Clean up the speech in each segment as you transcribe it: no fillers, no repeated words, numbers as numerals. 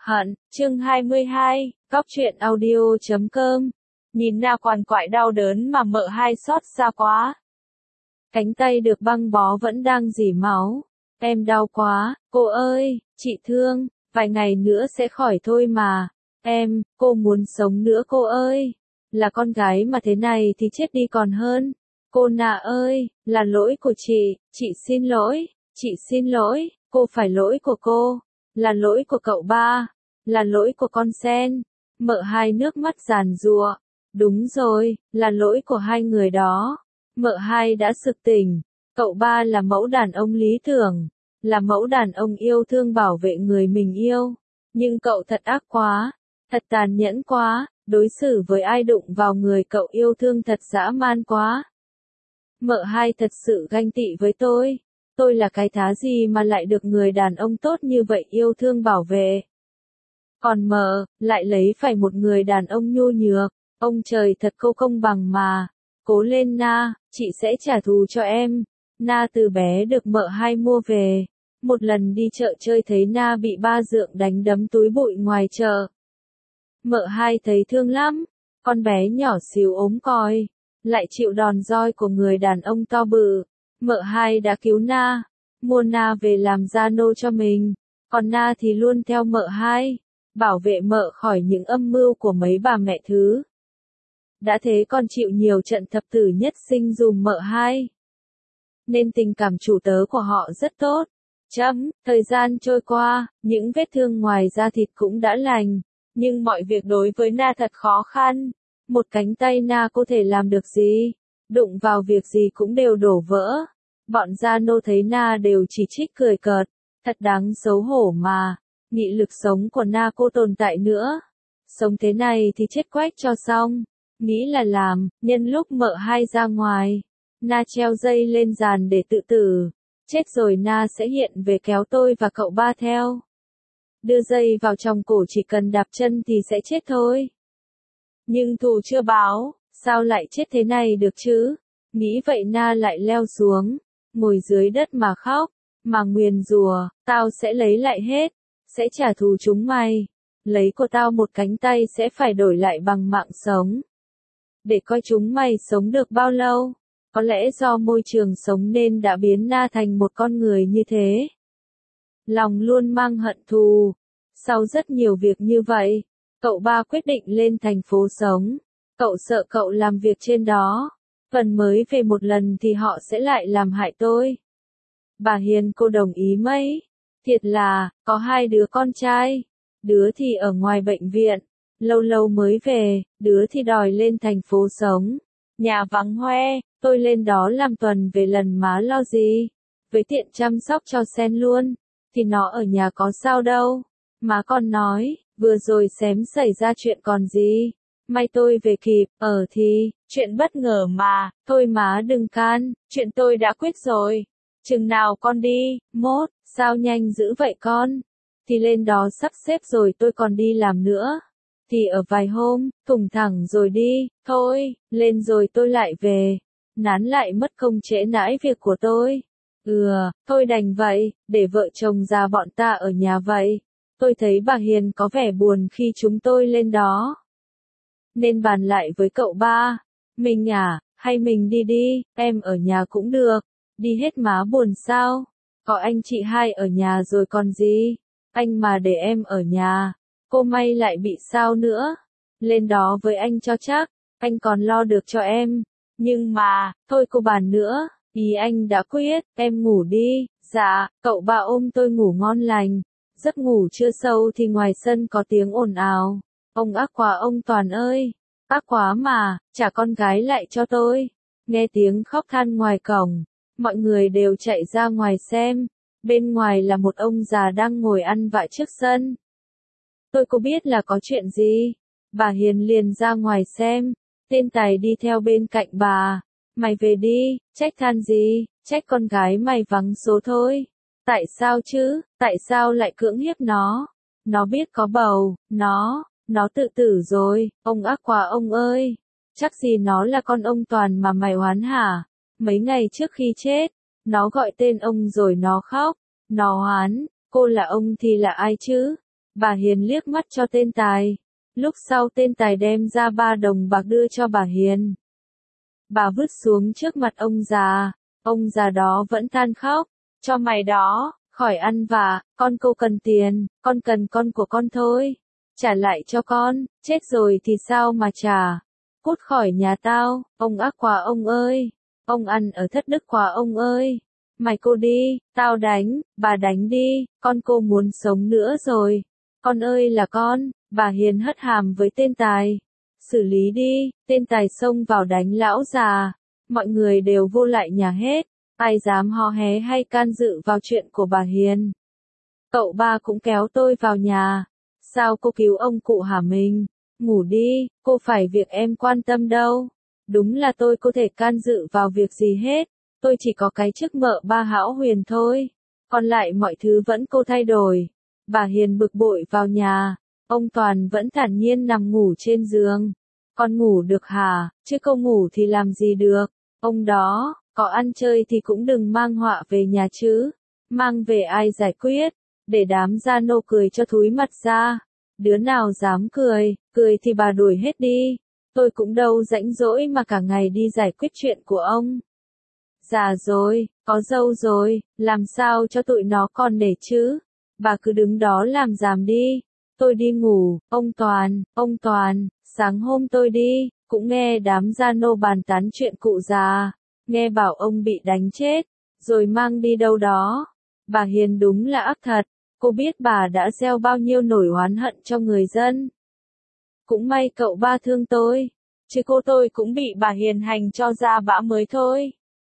Hận, chương 22, Cóc truyện audio.com. Nhìn Na quằn quại đau đớn mà mợ hai xót xa quá. Cánh tay được băng bó vẫn đang rỉ máu. Em đau quá, cô ơi, chị thương, vài ngày nữa sẽ khỏi thôi mà. Cô muốn sống nữa cô ơi. Là con gái mà thế này thì chết đi còn hơn. Cô Na ơi, là lỗi của chị xin lỗi, chị xin lỗi, cô phải lỗi của cô. Là lỗi của cậu ba, là lỗi của con Sen. Mợ hai nước mắt giàn giụa. Đúng rồi, là lỗi của hai người đó. Mợ hai đã sực tỉnh. Cậu ba là mẫu đàn ông lý tưởng, là mẫu đàn ông yêu thương bảo vệ người mình yêu. Nhưng cậu thật ác quá, thật tàn nhẫn quá, đối xử với ai đụng vào người cậu yêu thương thật dã man quá. Mợ hai thật sự ganh tị với tôi. Tôi là cái thá gì mà lại được người đàn ông tốt như vậy yêu thương bảo vệ. Còn mợ, lại lấy phải một người đàn ông nhu nhược. Ông trời thật không công bằng mà. Cố lên Na, chị sẽ trả thù cho em. Na từ bé được mợ hai mua về. Một lần đi chợ chơi thấy Na bị ba dượng đánh đấm túi bụi ngoài chợ. Mợ hai thấy thương lắm. Con bé nhỏ xíu ốm còi, lại chịu đòn roi của người đàn ông to bự. Mợ hai đã cứu Na, mua Na về làm gia nô cho mình. Còn Na thì luôn theo mợ hai, bảo vệ mợ khỏi những âm mưu của mấy bà mẹ thứ. Đã thế còn chịu nhiều trận thập tử nhất sinh dùm mợ hai. Nên tình cảm chủ tớ của họ rất tốt. Thời gian trôi qua, những vết thương ngoài da thịt cũng đã lành. Nhưng mọi việc đối với Na thật khó khăn. Một cánh tay Na có thể làm được gì? Đụng vào việc gì cũng đều đổ vỡ. Bọn gia nô thấy Na đều chỉ trích cười cợt. Thật đáng xấu hổ mà. Nghị lực sống của Na cô tồn tại nữa. Sống thế này thì chết quách cho xong. Nghĩ là làm, nhân lúc mợ hai ra ngoài. Na treo dây lên giàn để tự tử. Chết rồi Na sẽ hiện về kéo tôi và cậu ba theo. Đưa dây vào trong cổ chỉ cần đạp chân thì sẽ chết thôi. Nhưng thù chưa báo, sao lại chết thế này được chứ? Nghĩ vậy Na lại leo xuống, ngồi dưới đất mà khóc, mà nguyền rủa, tao sẽ lấy lại hết, sẽ trả thù chúng mày. Lấy của tao một cánh tay sẽ phải đổi lại bằng mạng sống. Để coi chúng mày sống được bao lâu. Có lẽ do môi trường sống nên đã biến Na thành một con người như thế. Lòng luôn mang hận thù. Sau rất nhiều việc như vậy, cậu ba quyết định lên thành phố sống. Cậu sợ cậu làm việc trên đó. Phần mới về một lần thì họ sẽ lại làm hại tôi. Bà Hiền cô đồng ý mấy. Thiệt là, có hai đứa con trai. Đứa thì ở ngoài bệnh viện. Lâu lâu mới về, đứa thì đòi lên thành phố sống. Nhà vắng hoe, tôi lên đó làm tuần về lần má lo gì. Với tiện chăm sóc cho Sen luôn. Thì nó ở nhà có sao đâu. Má còn nói, vừa rồi xém xảy ra chuyện còn gì. May tôi về kịp, thì, chuyện bất ngờ mà, thôi má đừng can, chuyện tôi đã quyết rồi. Chừng nào con đi, mốt, sao nhanh dữ vậy con? Thì lên đó sắp xếp rồi tôi còn đi làm nữa. Thì ở vài hôm, thủng thẳng rồi đi, thôi, lên rồi tôi lại về. Nán lại mất công trễ nãi việc của tôi. Thôi đành vậy, để vợ chồng già bọn ta ở nhà vậy. Tôi thấy bà Hiền có vẻ buồn khi chúng tôi lên đó. Nên bàn lại với cậu ba. Mình à, hay mình đi đi, em ở nhà cũng được. Đi hết má buồn sao? Có anh chị hai ở nhà rồi còn gì? Anh mà để em ở nhà, cô may lại bị sao nữa? Lên đó với anh cho chắc, anh còn lo được cho em. Nhưng mà, thôi cô bàn nữa, ý anh đã quyết, em ngủ đi. Dạ, cậu ba ôm tôi ngủ ngon lành. Giấc ngủ chưa sâu thì ngoài sân có tiếng ồn ào. Ông ác quá ông Toàn ơi. Ác quá mà, trả con gái lại cho tôi. Nghe tiếng khóc than ngoài cổng. Mọi người đều chạy ra ngoài xem. Bên ngoài là một ông già đang ngồi ăn vạ trước sân. Tôi có biết là có chuyện gì. Bà Hiền liền ra ngoài xem. Tên Tài đi theo bên cạnh bà. Mày về đi, trách than gì, trách con gái mày vắng số thôi. Tại sao chứ, tại sao lại cưỡng hiếp nó? Nó biết có bầu, nó tự tử rồi, ông ác quá ông ơi. Chắc gì nó là con ông Toàn mà mày oán hả? Mấy ngày trước khi chết, nó gọi tên ông rồi nó khóc, nó oán, cô là ông thì là ai chứ? Bà Hiền liếc mắt cho tên tài. Lúc sau tên tài đem ra 3 đồng bạc đưa cho bà Hiền. Bà vứt xuống trước mặt ông già. Ông già đó vẫn than khóc. Cho mày đó, khỏi ăn vạ, con cô cần tiền, con cần con của con thôi. Trả lại cho con, chết rồi thì sao mà trả. Cút khỏi nhà tao, ông ác quá ông ơi. Ông ăn ở thất đức quá ông ơi. Mày cô đi, tao đánh, bà đánh đi, con cô muốn sống nữa rồi. Con ơi là con, bà Hiền hất hàm với tên tài. Xử lý đi, tên tài xông vào đánh lão già. Mọi người đều vô lại nhà hết, ai dám hò hé hay can dự vào chuyện của bà Hiền. Cậu ba cũng kéo tôi vào nhà. Sao cô cứu ông cụ hả mình? Ngủ đi, cô phải việc em quan tâm đâu. Đúng là tôi có thể can dự vào việc gì hết. Tôi chỉ có cái chức mợ ba Hão Huyền thôi. Còn lại mọi thứ vẫn cô thay đổi. Bà Hiền bực bội vào nhà. Ông Toàn vẫn thản nhiên nằm ngủ trên giường. Con ngủ được hả? Chứ cô ngủ thì làm gì được? Ông đó, có ăn chơi thì cũng đừng mang họa về nhà chứ. Mang về ai giải quyết? Để đám gia nô cười cho thúi mặt ra. Đứa nào dám cười, cười thì bà đuổi hết đi. Tôi cũng đâu rảnh rỗi mà cả ngày đi giải quyết chuyện của ông. Già rồi, có dâu rồi, làm sao cho tụi nó còn để chứ? Bà cứ đứng đó làm giảm đi. Tôi đi ngủ, ông Toàn, sáng hôm tôi đi, cũng nghe đám gia nô bàn tán chuyện cụ già. Nghe bảo ông bị đánh chết, rồi mang đi đâu đó. Bà Hiền đúng là ác thật. Cô biết bà đã gieo bao nhiêu nỗi oán hận cho người dân. Cũng may cậu ba thương tôi, chứ cô tôi cũng bị bà Hiền hành cho ra bã mới thôi.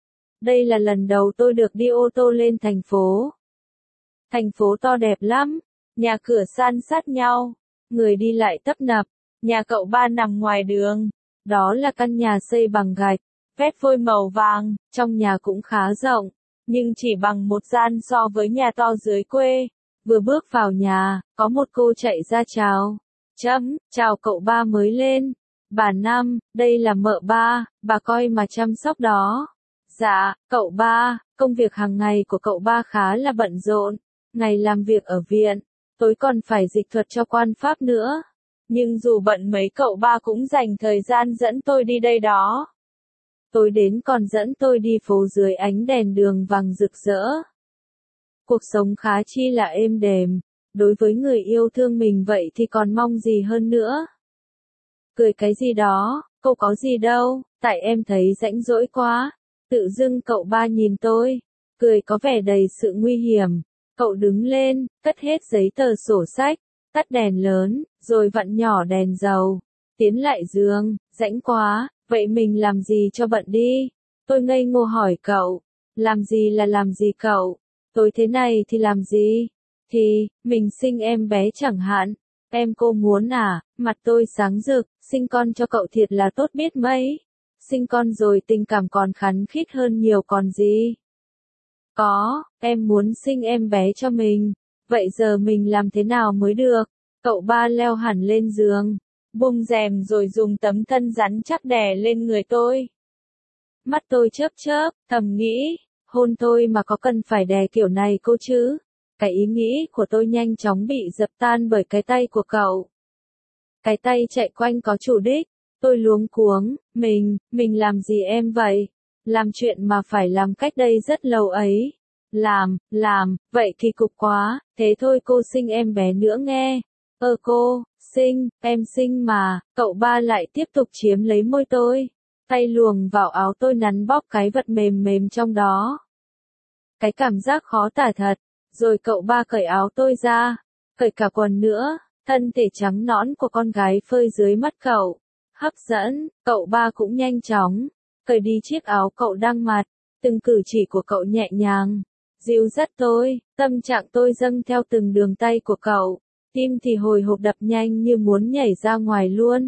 Đây là lần đầu tôi được đi ô tô lên thành phố. Thành phố to đẹp lắm, nhà cửa san sát nhau, người đi lại tấp nập. Nhà cậu ba nằm ngoài đường, đó là căn nhà xây bằng gạch, vét vôi màu vàng, trong nhà cũng khá rộng, nhưng chỉ bằng một gian so với nhà to dưới quê. Vừa bước vào nhà, có một cô chạy ra chào. Chào cậu ba mới lên. Bà Năm, đây là mợ ba, bà coi mà chăm sóc đó. Dạ, cậu ba, công việc hàng ngày của cậu ba khá là bận rộn. Ngày làm việc ở viện, tối còn phải dịch thuật cho quan pháp nữa. Nhưng dù bận mấy cậu ba cũng dành thời gian dẫn tôi đi đây đó. Tối đến còn dẫn tôi đi phố dưới ánh đèn đường vàng rực rỡ. Cuộc sống khá chi là êm đềm, đối với người yêu thương mình vậy thì còn mong gì hơn nữa. Cười cái gì đó, cô có gì đâu, tại em thấy rãnh rỗi quá. Tự dưng cậu ba nhìn tôi, cười có vẻ đầy sự nguy hiểm. Cậu đứng lên, cất hết giấy tờ sổ sách, tắt đèn lớn, rồi vặn nhỏ đèn dầu. Tiến lại giường, rãnh quá, vậy mình làm gì cho bận đi? Tôi ngây ngô hỏi cậu, làm gì là làm gì cậu? Tối thế này thì làm gì? Thì, mình sinh em bé chẳng hạn. Em cô muốn à? Mặt tôi sáng rực, sinh con cho cậu thiệt là tốt biết mấy. Sinh con rồi tình cảm còn khăng khít hơn nhiều còn gì. Có, em muốn sinh em bé cho mình. Vậy giờ mình làm thế nào mới được? Cậu ba leo hẳn lên giường, bung rèm rồi dùng tấm thân rắn chắc đè lên người tôi. Mắt tôi chớp chớp, thầm nghĩ, hôn tôi mà có cần phải đè kiểu này cô chứ? Cái ý nghĩ của tôi nhanh chóng bị dập tan bởi cái tay của cậu. Cái tay chạy quanh có chủ đích, tôi luống cuống, mình làm gì em vậy? Làm chuyện mà phải làm cách đây rất lâu ấy. Làm, vậy thì cục quá, thế thôi cô sinh em bé nữa nghe. Cô, em sinh mà, cậu ba lại tiếp tục chiếm lấy môi tôi. Tay luồng vào áo tôi nắn bóp cái vật mềm mềm trong đó. Cái cảm giác khó tả thật, rồi cậu ba cởi áo tôi ra, cởi cả quần nữa, thân thể trắng nõn của con gái phơi dưới mắt cậu. Hấp dẫn, cậu ba cũng nhanh chóng, cởi đi chiếc áo cậu đang mặc, từng cử chỉ của cậu nhẹ nhàng, dịu dắt tôi, tâm trạng tôi dâng theo từng đường tay của cậu, tim thì hồi hộp đập nhanh như muốn nhảy ra ngoài luôn.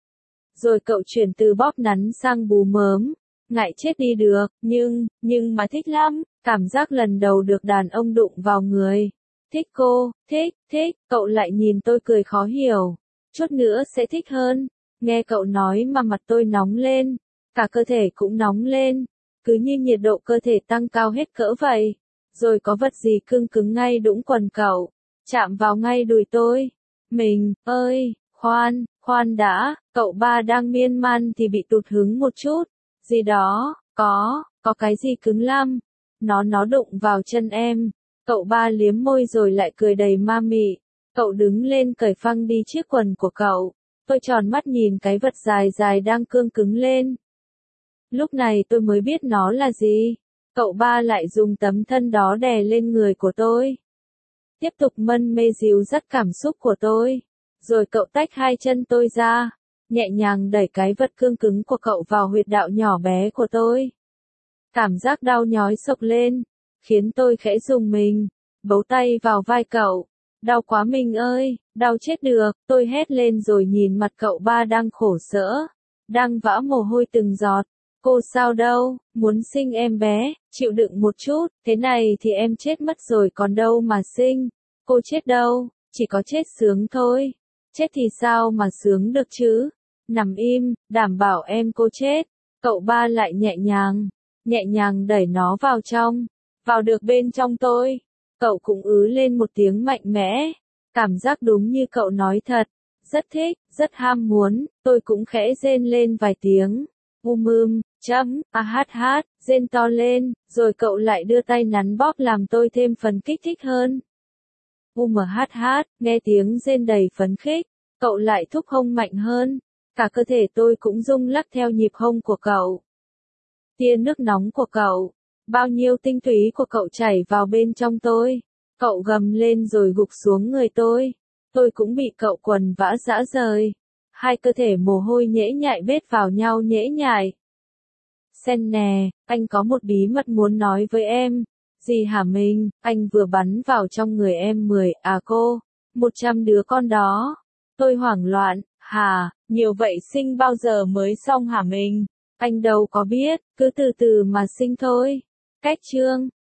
Rồi cậu chuyển từ bóp nắn sang bú mớm, ngại chết đi được, nhưng mà thích lắm, cảm giác lần đầu được đàn ông đụng vào người. Thích cô, thích, cậu lại nhìn tôi cười khó hiểu, chút nữa sẽ thích hơn. Nghe cậu nói mà mặt tôi nóng lên, cả cơ thể cũng nóng lên, cứ như nhiệt độ cơ thể tăng cao hết cỡ vậy. Rồi có vật gì cứng cứng ngay đũng quần cậu. chạm vào ngay đùi tôi. Mình, ơi, khoan đã, cậu ba đang miên man thì bị tụt hứng một chút. Gì đó, có cái gì cứng lắm. Nó đụng vào chân em. Cậu ba liếm môi rồi lại cười đầy ma mị. Cậu đứng lên cởi phăng đi chiếc quần của cậu. Tôi tròn mắt nhìn cái vật dài dài đang cương cứng lên. Lúc này tôi mới biết nó là gì. Cậu ba lại dùng tấm thân đó đè lên người của tôi. Tiếp tục mân mê dìu dắt cảm xúc của tôi. Rồi cậu tách hai chân tôi ra. Nhẹ nhàng đẩy cái vật cương cứng của cậu vào huyệt đạo nhỏ bé của tôi. Cảm giác đau nhói xộc lên. Khiến tôi khẽ rùng mình. Bấu tay vào vai cậu. Đau quá mình ơi, đau chết được. Tôi hét lên rồi nhìn mặt cậu ba đang khổ sở. Đang vã mồ hôi từng giọt. Cô sao đâu, muốn sinh em bé, chịu đựng một chút, thế này thì em chết mất rồi còn đâu mà sinh. Cô chết đâu, chỉ có chết sướng thôi. Chết thì sao mà sướng được chứ? Nằm im, đảm bảo em cô chết. Cậu ba lại nhẹ nhàng đẩy nó vào trong. Vào được bên trong tôi. Cậu cũng lên một tiếng mạnh mẽ. Cảm giác đúng như cậu nói thật. Rất thích, rất ham muốn, tôi cũng khẽ rên lên vài tiếng. Rên to lên, rồi cậu lại đưa tay nắn bóp làm tôi thêm phần kích thích hơn. Nghe tiếng rên đầy phấn khích, cậu lại thúc hông mạnh hơn. Cả cơ thể tôi cũng rung lắc theo nhịp hông của cậu. Tia nước nóng của cậu, bao nhiêu tinh túy của cậu chảy vào bên trong tôi. Cậu gầm lên rồi gục xuống người tôi. Tôi cũng bị cậu quần vã dã rời. Hai cơ thể mồ hôi nhễ nhại bết vào nhau nhễ nhại. Sen nè, anh có một bí mật muốn nói với em. Gì hả mình, anh vừa bắn vào trong người em 100 đứa con đó. Tôi hoảng loạn, hả, nhiều vậy sinh bao giờ mới xong hả mình? Anh đâu có biết, cứ từ từ mà sinh thôi. Cách chương